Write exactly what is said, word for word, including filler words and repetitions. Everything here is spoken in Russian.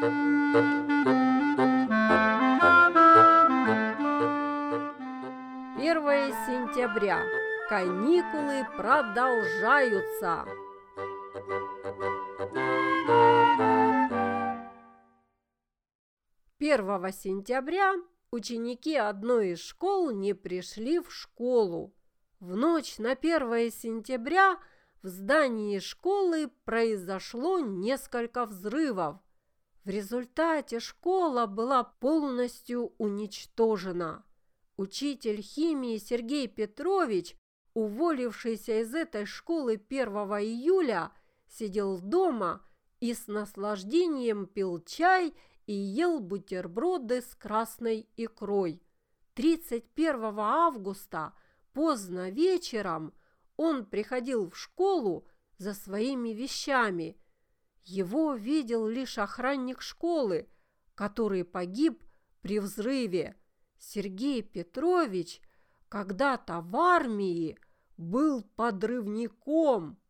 первое сентября. Каникулы продолжаются. первого сентября ученики одной из школ не пришли в школу. В ночь на первое сентября в здании школы произошло несколько взрывов. В результате школа была полностью уничтожена. Учитель химии Сергей Петрович, уволившийся из этой школы первого июля, сидел дома и с наслаждением пил чай и ел бутерброды с красной икрой. тридцать первого августа поздно вечером он приходил в школу за своими вещами. Его видел лишь охранник школы, который погиб при взрыве. Сергей Петрович когда-то в армии был подрывником.